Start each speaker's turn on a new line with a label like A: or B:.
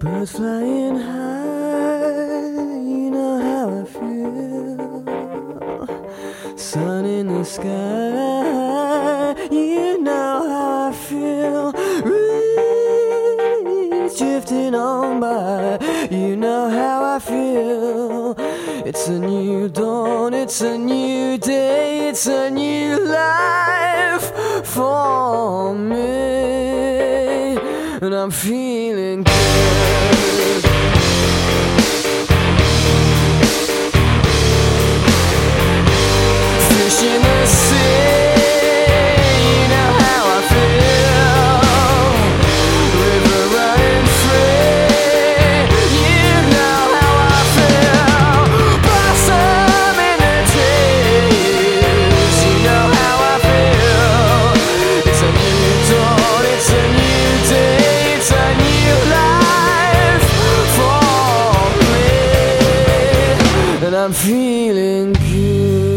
A: Birds flying high, you know how I feel. Sun in the sky, you know how I feel. Breeze drifting on by, you know how I feel. It's a new dawn, it's a new day, it's a new life for me, and I'm feeling good. Fish in the sea, you know how I feel. River running free, you know how I feel. Blossom in the trees, you know how I feel. It's a new dawn, it's a new day, it's a new life for me, and I'm feeling good.